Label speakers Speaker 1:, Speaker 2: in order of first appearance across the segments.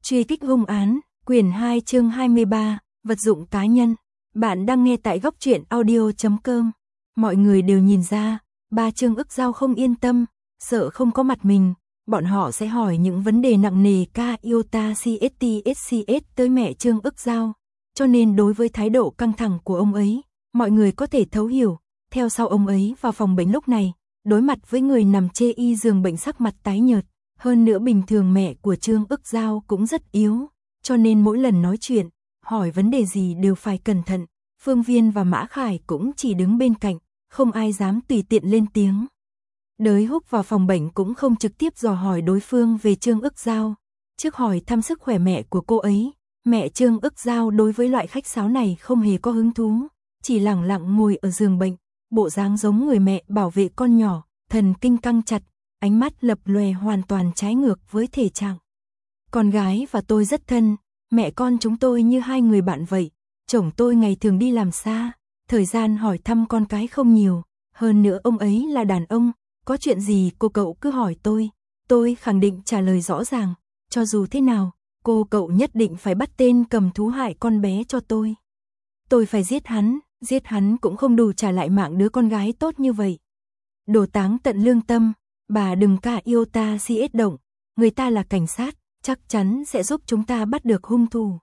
Speaker 1: Truy kích hung án, quyển 2 chương 23, vật dụng cá nhân. Bạn đang nghe tại góc truyện audio.com. Mọi người đều nhìn ra, ba Trương Ức Giao không yên tâm, sợ không có mặt mình, bọn họ sẽ hỏi những vấn đề nặng nề iota CSTSCS tới mẹ Trương Ức Giao. Cho nên đối với thái độ căng thẳng của ông ấy, mọi người có thể thấu hiểu. Theo sau ông ấy vào phòng bệnh lúc này, đối mặt với người nằm chê y giường bệnh sắc mặt tái nhợt. Hơn nữa bình thường mẹ của Trương Ức Giao cũng rất yếu, cho nên mỗi lần nói chuyện, hỏi vấn đề gì đều phải cẩn thận. Phương Viên và Mã Khải cũng chỉ đứng bên cạnh, không ai dám tùy tiện lên tiếng. Đới Húc vào phòng bệnh cũng không trực tiếp dò hỏi đối phương về Trương Ức Giao. Trước hỏi thăm sức khỏe mẹ của cô ấy, mẹ Trương Ức Giao đối với loại khách sáo này không hề có hứng thú, chỉ lẳng lặng ngồi ở giường bệnh, bộ dáng giống người mẹ bảo vệ con nhỏ, thần kinh căng chặt. Ánh mắt lập lòe hoàn toàn trái ngược với thể trạng. Con gái và tôi rất thân, mẹ con chúng tôi như hai người bạn vậy. Chồng tôi ngày thường đi làm xa, thời gian hỏi thăm con cái không nhiều. Hơn nữa ông ấy là đàn ông, có chuyện gì cô cậu cứ hỏi tôi khẳng định trả lời rõ ràng. Cho dù thế nào, cô cậu nhất định phải bắt tên cầm thú hại con bé cho tôi. Tôi phải giết hắn cũng không đủ trả lại mạng đứa con gái tốt như vậy. Đồ táng tận lương tâm. Bà đừng cả yêu ta CS động, người ta là cảnh sát, chắc chắn sẽ giúp chúng ta bắt được hung thủ.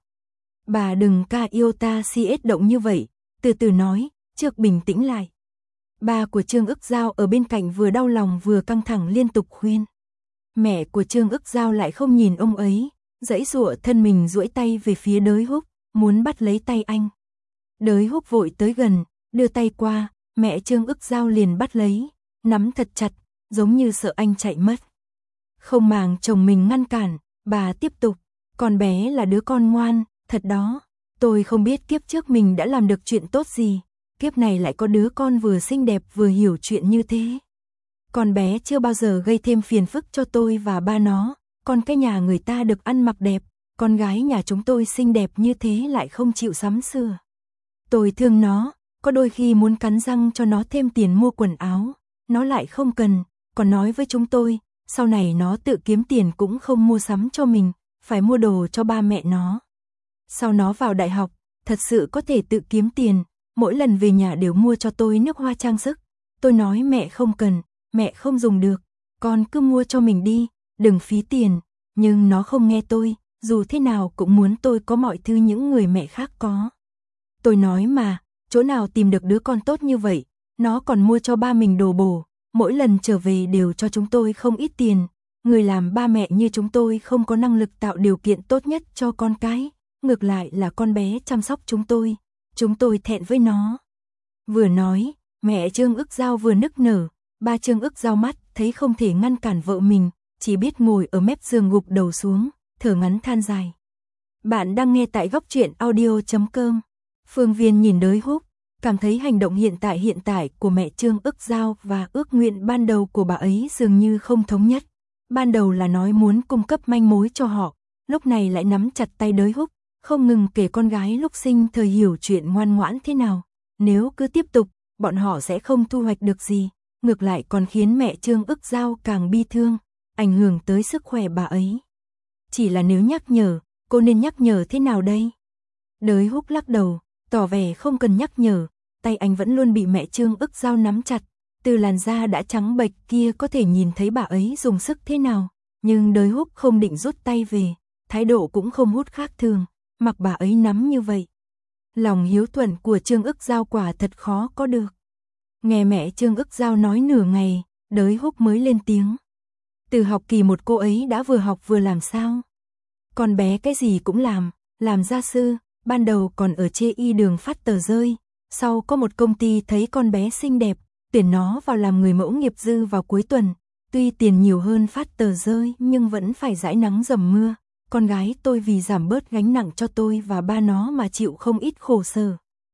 Speaker 1: Bà đừng cả yêu ta CS động như vậy, từ từ nói, trước bình tĩnh lại. Ba của Trương Ức Giao ở bên cạnh vừa đau lòng vừa căng thẳng liên tục khuyên. Mẹ của Trương Ức Giao lại không nhìn ông ấy, giãy giụa thân mình duỗi tay về phía Đới Húc, muốn bắt lấy tay anh. Đới Húc vội tới gần, đưa tay qua, mẹ Trương Ức Giao liền bắt lấy, nắm thật chặt. Giống như sợ anh chạy mất. Không màng chồng mình ngăn cản, bà tiếp tục, con bé là đứa con ngoan, thật đó. Tôi không biết kiếp trước mình đã làm được chuyện tốt gì, kiếp này lại có đứa con vừa xinh đẹp vừa hiểu chuyện như thế. Con bé chưa bao giờ gây thêm phiền phức cho tôi và ba nó, con cái nhà người ta được ăn mặc đẹp, con gái nhà chúng tôi xinh đẹp như thế lại không chịu sắm sửa. Tôi thương nó, có đôi khi muốn cắn răng cho nó thêm tiền mua quần áo, nó lại không cần. Còn nói với chúng tôi, sau này nó tự kiếm tiền cũng không mua sắm cho mình, phải mua đồ cho ba mẹ nó. Sau nó vào đại học, thật sự có thể tự kiếm tiền, mỗi lần về nhà đều mua cho tôi nước hoa trang sức. Tôi nói mẹ không cần, mẹ không dùng được, con cứ mua cho mình đi, đừng phí tiền. Nhưng nó không nghe tôi, dù thế nào cũng muốn tôi có mọi thứ những người mẹ khác có. Tôi nói mà, chỗ nào tìm được đứa con tốt như vậy, nó còn mua cho ba mình đồ bổ. Mỗi lần trở về đều cho chúng tôi không ít tiền, người làm ba mẹ như chúng tôi không có năng lực tạo điều kiện tốt nhất cho con cái, ngược lại là con bé chăm sóc chúng tôi thẹn với nó. Vừa nói, mẹ Trương Ức Giao vừa nức nở, ba Trương Ức Giao mắt thấy không thể ngăn cản vợ mình, chỉ biết ngồi ở mép giường gục đầu xuống, thở ngắn than dài. Bạn đang nghe tại góc truyện audio.com. Phương Viên nhìn Đới Húc, cảm thấy hành động hiện tại của mẹ Trương Ức Giao và ước nguyện ban đầu của bà ấy dường như không thống nhất. Ban đầu là nói muốn cung cấp manh mối cho họ, lúc này lại nắm chặt tay Đới Húc, không ngừng kể con gái lúc sinh thời hiểu chuyện ngoan ngoãn thế nào. Nếu cứ tiếp tục, bọn họ sẽ không thu hoạch được gì, ngược lại còn khiến mẹ Trương Ức Giao càng bi thương, ảnh hưởng tới sức khỏe bà ấy. Chỉ là nếu nhắc nhở, cô nên nhắc nhở thế nào đây? Đới Húc lắc đầu, tỏ vẻ không cần nhắc nhở, tay anh vẫn luôn bị mẹ Trương Ức Giao nắm chặt, từ làn da đã trắng bệch kia có thể nhìn thấy bà ấy dùng sức thế nào, nhưng Đới Húc không định rút tay về, thái độ cũng không hút khác thường, mặc bà ấy nắm như vậy. Lòng hiếu thuận của Trương Ức Giao quả thật khó có được. Nghe mẹ Trương Ức Giao nói nửa ngày, Đới Húc mới lên tiếng. Từ học kỳ 1 cô ấy đã vừa học vừa làm sao? Con bé cái gì cũng làm gia sư. Ban đầu còn ở chê y đường phát tờ rơi, sau có một công ty thấy con bé xinh đẹp, tuyển nó vào làm người mẫu nghiệp dư vào cuối tuần, tuy tiền nhiều hơn phát tờ rơi nhưng vẫn phải dãi nắng dầm mưa, con gái tôi vì giảm bớt gánh nặng cho tôi và ba nó mà chịu không ít khổ sở.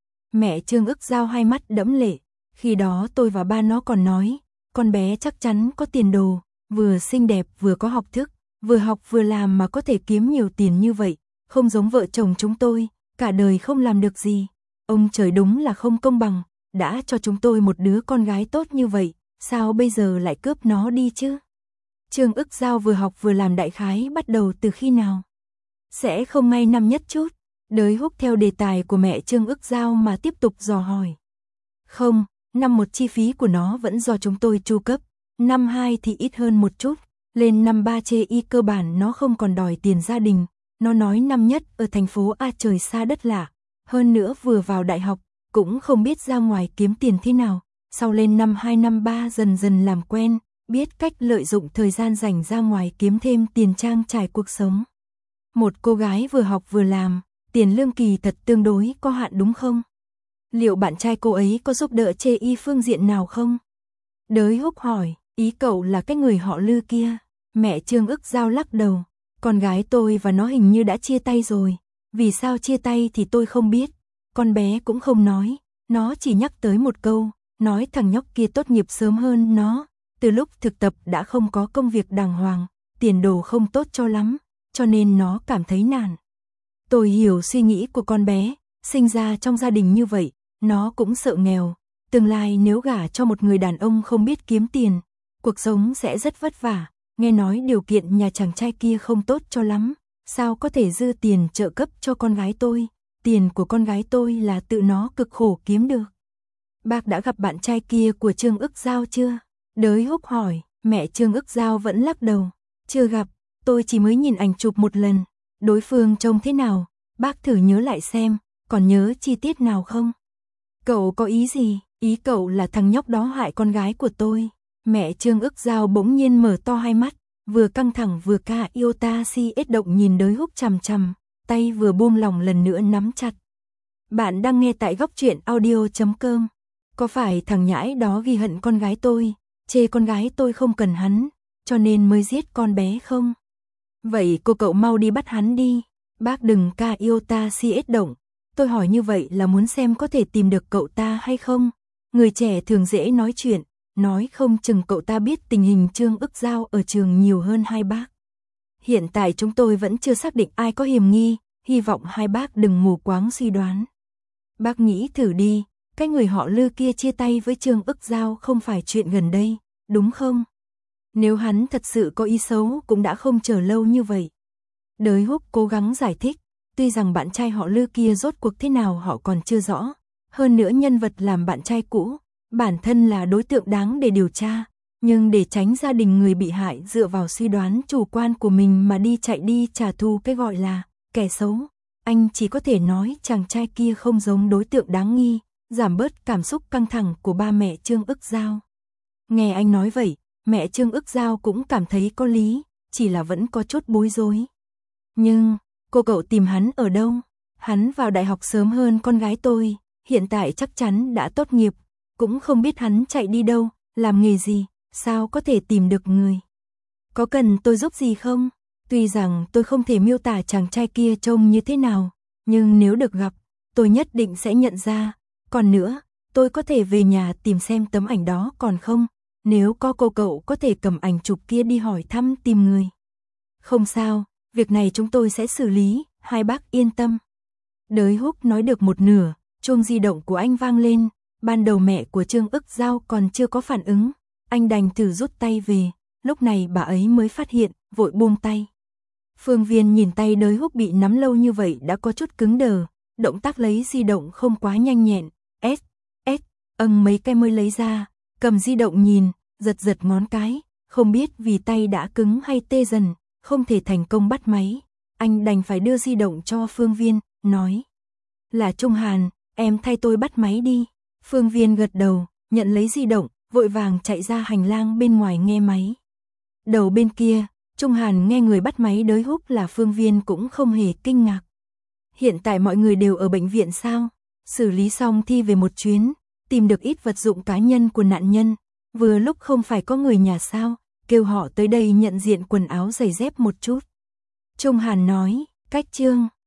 Speaker 1: Mẹ Trương Ức Giao hai mắt đẫm lệ, khi đó tôi và ba nó còn nói, con bé chắc chắn có tiền đồ, vừa xinh đẹp vừa có học thức, vừa học vừa làm mà có thể kiếm nhiều tiền như vậy, không giống vợ chồng chúng tôi. Cả đời không làm được gì, ông trời đúng là không công bằng, đã cho chúng tôi một đứa con gái tốt như vậy, sao bây giờ lại cướp nó đi chứ? Trương Ức Giao vừa học vừa làm đại khái bắt đầu từ khi nào? Sẽ không ngay năm nhất chút. Đới Húc theo đề tài của mẹ Trương Ức Giao mà tiếp tục dò hỏi. Không, năm 1 chi phí của nó vẫn do chúng tôi chu cấp, năm 2 thì ít hơn một chút, lên năm 3 chê y cơ bản nó không còn đòi tiền gia đình, nó nói năm nhất ở thành phố A trời xa đất lạ, hơn nữa vừa vào đại học, cũng không biết ra ngoài kiếm tiền thế nào, sau lên năm 2 năm 3 dần dần làm quen, biết cách lợi dụng thời gian rảnh ra ngoài kiếm thêm tiền trang trải cuộc sống. Một cô gái vừa học vừa làm, tiền lương kỳ thật tương đối có hạn đúng không? Liệu bạn trai cô ấy có giúp đỡ chê y phương diện nào không? Đới Húc hỏi, ý cậu là cái người họ Lư kia. Mẹ Trương Ức Giao lắc đầu, con gái tôi và nó hình như đã chia tay rồi. Vì sao chia tay thì tôi không biết. Con bé cũng không nói, nó chỉ nhắc tới một câu, nói thằng nhóc kia tốt nghiệp sớm hơn nó. Từ lúc thực tập đã không có công việc đàng hoàng, tiền đồ không tốt cho lắm, cho nên nó cảm thấy nản. Tôi hiểu suy nghĩ của con bé, sinh ra trong gia đình như vậy, nó cũng sợ nghèo. Tương lai nếu gả cho một người đàn ông không biết kiếm tiền, cuộc sống sẽ rất vất vả. Nghe nói điều kiện nhà chàng trai kia không tốt cho lắm, sao có thể dư tiền trợ cấp cho con gái tôi, tiền của con gái tôi là tự nó cực khổ kiếm được. Bác đã gặp bạn trai kia của Trương Ức Giao chưa? Đới Húc hỏi, mẹ Trương Ức Giao vẫn lắc đầu, chưa gặp, tôi chỉ mới nhìn ảnh chụp một lần, đối phương trông thế nào, bác thử nhớ lại xem, còn nhớ chi tiết nào không? Cậu có ý gì? Ý cậu là thằng nhóc đó hại con gái của tôi. Mẹ Trương Ức Giao bỗng nhiên mở to hai mắt, vừa căng thẳng vừa ca iota si ết động nhìn Đới Húc chằm chằm, tay vừa buông lỏng lần nữa nắm chặt. Bạn đang nghe tại góc truyện audio.com. Có phải thằng nhãi đó ghi hận con gái tôi, chê con gái tôi không cần hắn, cho nên mới giết con bé không? Vậy cậu mau đi bắt hắn đi. Bác đừng ca iota si ết động. Tôi hỏi như vậy là muốn xem có thể tìm được cậu ta hay không. Người trẻ thường dễ nói chuyện, nói không chừng cậu ta biết tình hình Trương Ức Giao ở trường nhiều hơn hai bác. Hiện tại chúng tôi vẫn chưa xác định ai có hiểm nghi, hy vọng hai bác đừng mù quáng suy đoán. Bác nghĩ thử đi, cái người họ Lư kia chia tay với Trương Ức Giao không phải chuyện gần đây, đúng không? Nếu hắn thật sự có ý xấu cũng đã không chờ lâu như vậy. Đới Húc cố gắng giải thích, tuy rằng bạn trai họ Lư kia rốt cuộc thế nào họ còn chưa rõ, hơn nữa nhân vật làm bạn trai cũ, bản thân là đối tượng đáng để điều tra, nhưng để tránh gia đình người bị hại dựa vào suy đoán chủ quan của mình mà chạy đi trả thù cái gọi là kẻ xấu, anh chỉ có thể nói chàng trai kia không giống đối tượng đáng nghi, giảm bớt cảm xúc căng thẳng của ba mẹ Trương Ức Giao. Nghe anh nói vậy, mẹ Trương Ức Giao cũng cảm thấy có lý, chỉ là vẫn có chút bối rối. Nhưng, cậu tìm hắn ở đâu? Hắn vào đại học sớm hơn con gái tôi, hiện tại chắc chắn đã tốt nghiệp, cũng không biết hắn chạy đi đâu, làm nghề gì, sao có thể tìm được người. Có cần tôi giúp gì không? Tuy rằng tôi không thể miêu tả chàng trai kia trông như thế nào, nhưng nếu được gặp, tôi nhất định sẽ nhận ra. Còn nữa, tôi có thể về nhà tìm xem tấm ảnh đó còn không, nếu có cậu có thể cầm ảnh chụp kia đi hỏi thăm tìm người. Không sao, việc này chúng tôi sẽ xử lý, hai bác yên tâm. Đới Húc nói được một nửa, chuông di động của anh vang lên, ban đầu mẹ của Trương Ức Giao còn chưa có phản ứng, anh đành thử rút tay về, lúc này bà ấy mới phát hiện, vội buông tay. Phương Viên nhìn tay Đới Húc bị nắm lâu như vậy đã có chút cứng đờ, động tác lấy di động không quá nhanh nhẹn, mấy cái mới lấy ra, cầm di động nhìn, giật ngón cái, không biết vì tay đã cứng hay tê dần, không thể thành công bắt máy. Anh đành phải đưa di động cho Phương Viên, nói. Là Trung Hàn, em thay tôi bắt máy đi. Phương Viên gật đầu, nhận lấy di động, vội vàng chạy ra hành lang bên ngoài nghe máy. Đầu bên kia, Trung Hàn nghe người bắt máy Đới Húc là Phương Viên cũng không hề kinh ngạc. Hiện tại mọi người đều ở bệnh viện sao? Xử lý xong thi về một chuyến, tìm được ít vật dụng cá nhân của nạn nhân, vừa lúc không phải có người nhà sao, kêu họ tới đây nhận diện quần áo giày dép một chút. Trung Hàn nói, cách Trương